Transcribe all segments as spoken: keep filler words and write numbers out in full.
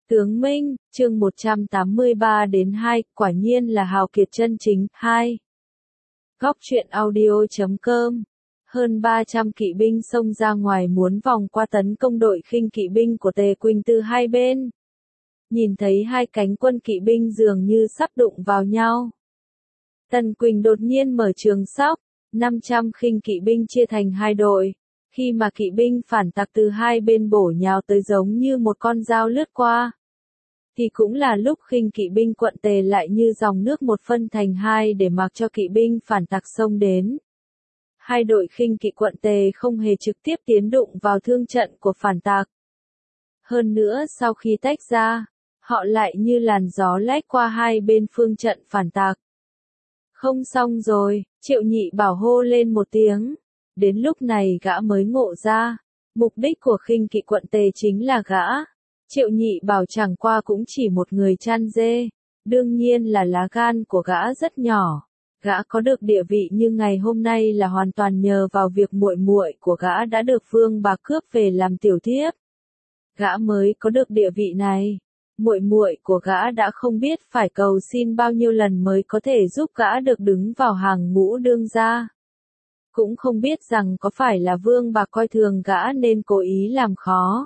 Tướng Minh, chương một trăm tám mươi ba đến hai, quả nhiên là hào kiệt chân chính, hai. Góc truyện audio chấm com. Hơn ba trăm kỵ binh xông ra ngoài muốn vòng qua tấn công đội khinh kỵ binh của Tề Quỳnh từ hai bên. Nhìn thấy hai cánh quân kỵ binh dường như sắp đụng vào nhau. Tần Quỳnh đột nhiên mở trường sóc, năm trăm khinh kỵ binh chia thành hai đội. Khi mà kỵ binh phản tặc từ hai bên bổ nhào tới giống như một con dao lướt qua. Thì cũng là lúc khinh kỵ binh quận Tề lại như dòng nước một phân thành hai để mặc cho kỵ binh phản tặc xông đến. Hai đội khinh kỵ quận Tề không hề trực tiếp tiến đụng vào thương trận của phản tặc. Hơn nữa sau khi tách ra, họ lại như làn gió lách qua hai bên phương trận phản tặc. Không xong rồi, Triệu Nhị Bảo hô lên một tiếng. Đến lúc này gã mới ngộ ra, mục đích của khinh kỵ quận Tề chính là gã. Triệu Nhị Bảo chẳng qua cũng chỉ một người chăn dê, đương nhiên là lá gan của gã rất nhỏ. Gã có được địa vị như ngày hôm nay là hoàn toàn nhờ vào việc muội muội của gã đã được Vương Bạc cướp về làm tiểu thiếp. Gã mới có được địa vị này. Muội muội của gã đã không biết phải cầu xin bao nhiêu lần mới có thể giúp gã được đứng vào hàng ngũ đương gia. Cũng không biết rằng có phải là Vương Bạc coi thường gã nên cố ý làm khó.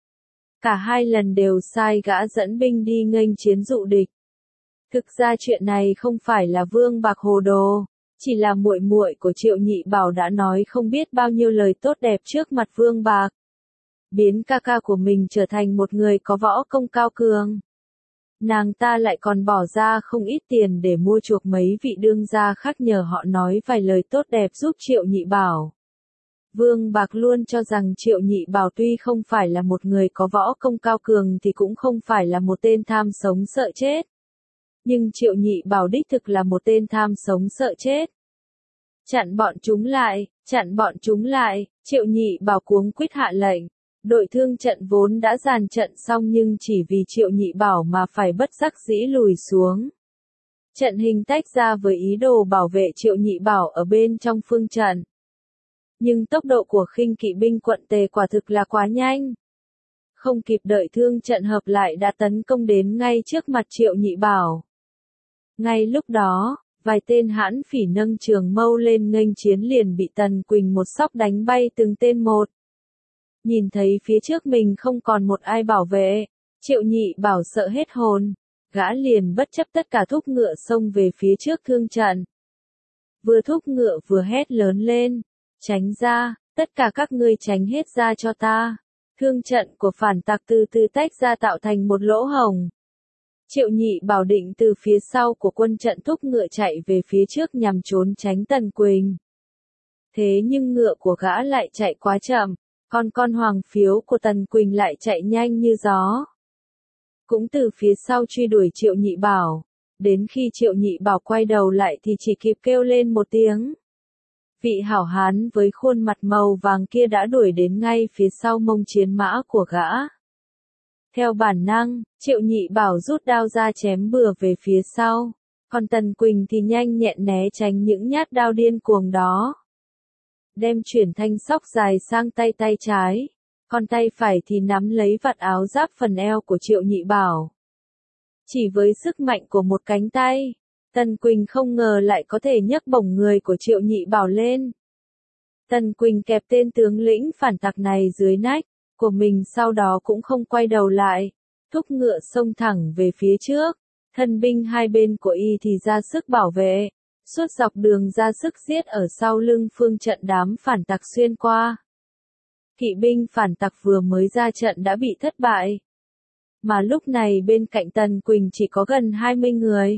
Cả hai lần đều sai gã dẫn binh đi nghênh chiến dụ địch. Thực ra chuyện này không phải là Vương Bạc hồ đồ, chỉ là muội muội của Triệu Nhị Bảo đã nói không biết bao nhiêu lời tốt đẹp trước mặt Vương Bạc. Biến ca ca của mình trở thành một người có võ công cao cường. Nàng ta lại còn bỏ ra không ít tiền để mua chuộc mấy vị đương gia khác nhờ họ nói vài lời tốt đẹp giúp Triệu Nhị Bảo. Vương Bạc luôn cho rằng Triệu Nhị Bảo tuy không phải là một người có võ công cao cường thì cũng không phải là một tên tham sống sợ chết. Nhưng Triệu Nhị Bảo đích thực là một tên tham sống sợ chết. Chặn bọn chúng lại, chặn bọn chúng lại, Triệu Nhị Bảo cuống quýt hạ lệnh. Đội thương trận vốn đã dàn trận xong nhưng chỉ vì Triệu Nhị Bảo mà phải bất đắc dĩ lùi xuống. Trận hình tách ra với ý đồ bảo vệ Triệu Nhị Bảo ở bên trong phương trận. Nhưng tốc độ của khinh kỵ binh quận Tề quả thực là quá nhanh. Không kịp đợi thương trận hợp lại đã tấn công đến ngay trước mặt Triệu Nhị Bảo. Ngay lúc đó, vài tên hãn phỉ nâng trường mâu lên nghênh chiến liền bị Tần Quỳnh một xóc đánh bay từng tên một. Nhìn thấy phía trước mình không còn một ai bảo vệ, Triệu Nhị Bảo sợ hết hồn, gã liền bất chấp tất cả thúc ngựa xông về phía trước thương trận. Vừa thúc ngựa vừa hét lớn lên, tránh ra, tất cả các ngươi tránh hết ra cho ta. Thương trận của phản tặc từ từ tách ra tạo thành một lỗ hổng. Triệu Nhị Bảo định từ phía sau của quân trận thúc ngựa chạy về phía trước nhằm trốn tránh Tần Quỳnh. Thế nhưng ngựa của gã lại chạy quá chậm. Còn con hoàng phiếu của Tần Quỳnh lại chạy nhanh như gió. Cũng từ phía sau truy đuổi Triệu Nhị Bảo. Đến khi Triệu Nhị Bảo quay đầu lại thì chỉ kịp kêu lên một tiếng. Vị hảo hán với khuôn mặt màu vàng kia đã đuổi đến ngay phía sau mông chiến mã của gã. Theo bản năng, Triệu Nhị Bảo rút đao ra chém bừa về phía sau. Còn Tần Quỳnh thì nhanh nhẹn né tránh những nhát đao điên cuồng đó. Đem chuyển thanh sóc dài sang tay tay trái, còn tay phải thì nắm lấy vạt áo giáp phần eo của Triệu Nhị Bảo. Chỉ với sức mạnh của một cánh tay, Tần Quỳnh không ngờ lại có thể nhấc bổng người của Triệu Nhị Bảo lên. Tần Quỳnh kẹp tên tướng lĩnh phản tặc này dưới nách của mình, sau đó cũng không quay đầu lại, thúc ngựa xông thẳng về phía trước. Thân binh hai bên của y thì ra sức bảo vệ. Suốt dọc đường ra sức giết ở sau lưng phương trận đám phản tặc xuyên qua. Kỵ binh phản tặc vừa mới ra trận đã bị thất bại. Mà lúc này bên cạnh Tần Quỳnh chỉ có gần hai mươi người.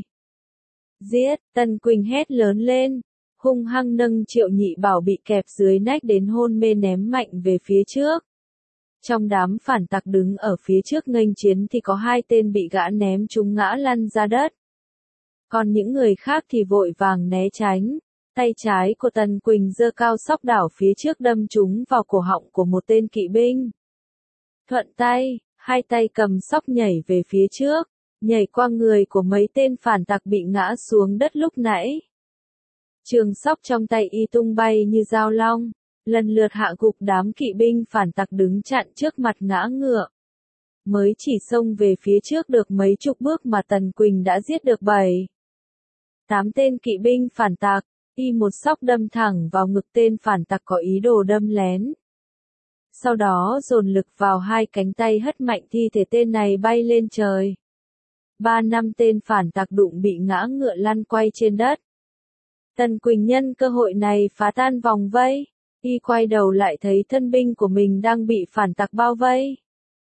Giết, Tần Quỳnh hét lớn lên, hung hăng nâng Triệu Nhị Bảo bị kẹp dưới nách đến hôn mê ném mạnh về phía trước. Trong đám phản tặc đứng ở phía trước nghênh chiến thì có hai tên bị gã ném trúng ngã lăn ra đất. Còn những người khác thì vội vàng né tránh, tay trái của Tần Quỳnh giơ cao sóc đảo phía trước đâm trúng vào cổ họng của một tên kỵ binh. Thuận tay, hai tay cầm sóc nhảy về phía trước, nhảy qua người của mấy tên phản tặc bị ngã xuống đất lúc nãy. Trường sóc trong tay y tung bay như dao long, lần lượt hạ gục đám kỵ binh phản tặc đứng chặn trước mặt ngã ngựa. Mới chỉ xông về phía trước được mấy chục bước mà Tần Quỳnh đã giết được bảy, tám tên kỵ binh phản tặc, y một xóc đâm thẳng vào ngực tên phản tặc có ý đồ đâm lén. Sau đó dồn lực vào hai cánh tay hất mạnh thi thể tên này bay lên trời. Ba năm tên phản tặc đụng bị ngã ngựa lăn quay trên đất. Tần Quỳnh nhân cơ hội này phá tan vòng vây, y quay đầu lại thấy thân binh của mình đang bị phản tặc bao vây.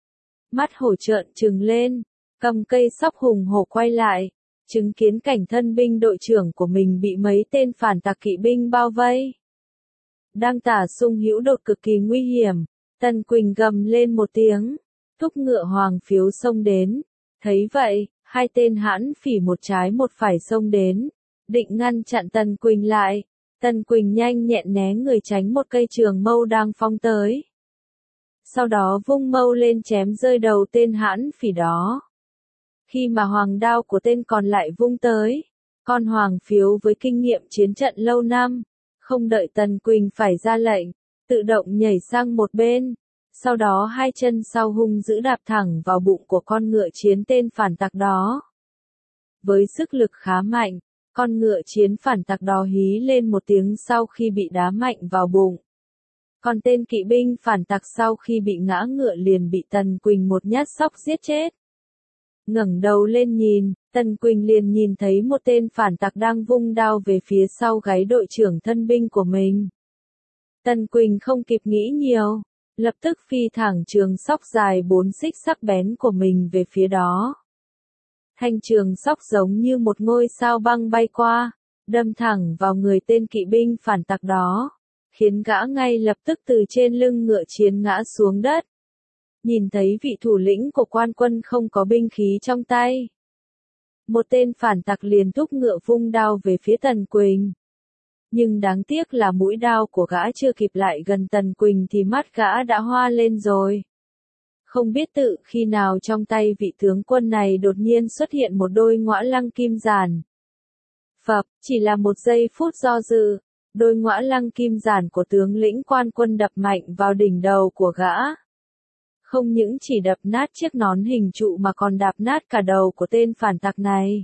Mắt hổ trợn trừng lên, cầm cây sóc hùng hổ quay lại, chứng kiến cảnh thân binh đội trưởng của mình bị mấy tên phản tặc kỵ binh bao vây. Đang tả sung hữu đột cực kỳ nguy hiểm, Tần Quỳnh gầm lên một tiếng, thúc ngựa hoàng phiếu xông đến. Thấy vậy, hai tên hãn phỉ một trái một phải xông đến, định ngăn chặn Tần Quỳnh lại. Tần Quỳnh nhanh nhẹn né người tránh một cây trường mâu đang phong tới. Sau đó vung mâu lên chém rơi đầu tên hãn phỉ đó. Khi mà hoàng đao của tên còn lại vung tới, con hoàng phiếu với kinh nghiệm chiến trận lâu năm, không đợi Tần Quỳnh phải ra lệnh, tự động nhảy sang một bên, sau đó hai chân sau hung dữ đạp thẳng vào bụng của con ngựa chiến tên phản tặc đó. Với sức lực khá mạnh, con ngựa chiến phản tặc đó hí lên một tiếng sau khi bị đá mạnh vào bụng. Còn tên kỵ binh phản tặc sau khi bị ngã ngựa liền bị Tần Quỳnh một nhát xóc giết chết. Ngẩng đầu lên nhìn, Tần Quỳnh liền nhìn thấy một tên phản tặc đang vung đao về phía sau gáy đội trưởng thân binh của mình. Tần Quỳnh không kịp nghĩ nhiều, lập tức phi thẳng trường sóc dài bốn xích sắc bén của mình về phía đó. Thanh trường sóc giống như một ngôi sao băng bay qua, đâm thẳng vào người tên kỵ binh phản tặc đó, khiến gã ngay lập tức từ trên lưng ngựa chiến ngã xuống đất. Nhìn thấy vị thủ lĩnh của quan quân không có binh khí trong tay, một tên phản tặc liền thúc ngựa vung đao về phía Tần Quỳnh. Nhưng đáng tiếc là mũi đao của gã chưa kịp lại gần Tần Quỳnh thì mắt gã đã hoa lên rồi. Không biết tự khi nào trong tay vị tướng quân này đột nhiên xuất hiện một đôi ngõa lăng kim giản. Phập, chỉ là một giây phút do dự, đôi ngõa lăng kim giản của tướng lĩnh quan quân đập mạnh vào đỉnh đầu của gã. Không những chỉ đập nát chiếc nón hình trụ mà còn đạp nát cả đầu của tên phản tặc này.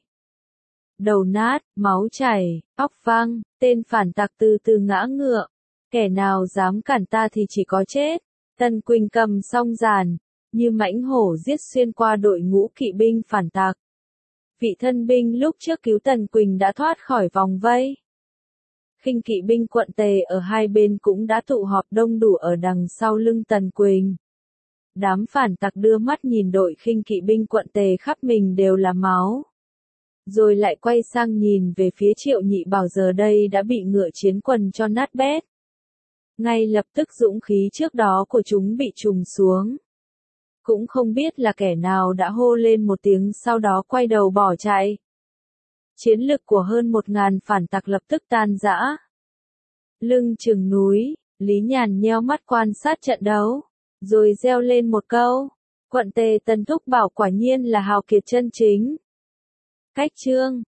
Đầu nát, máu chảy, óc văng, tên phản tặc từ từ ngã ngựa. Kẻ nào dám cản ta thì chỉ có chết. Tần Quỳnh cầm song giản, như mãnh hổ giết xuyên qua đội ngũ kỵ binh phản tặc. Vị thân binh lúc trước cứu Tần Quỳnh đã thoát khỏi vòng vây. Khinh kỵ binh quận Tề ở hai bên cũng đã tụ họp đông đủ ở đằng sau lưng Tần Quỳnh. Đám phản tặc đưa mắt nhìn đội khinh kỵ binh quận Tề khắp mình đều là máu. Rồi lại quay sang nhìn về phía Triệu Nhị Bảo giờ đây đã bị ngựa chiến quần cho nát bét. Ngay lập tức dũng khí trước đó của chúng bị trùng xuống. Cũng không biết là kẻ nào đã hô lên một tiếng sau đó quay đầu bỏ chạy. Chiến lực của hơn một ngàn phản tặc lập tức tan rã. Lưng chừng núi, Lý Nhàn nheo mắt quan sát trận đấu, rồi reo lên một câu. Quận Tề Tần Thúc Bảo quả nhiên là hào kiệt chân chính. Cách chương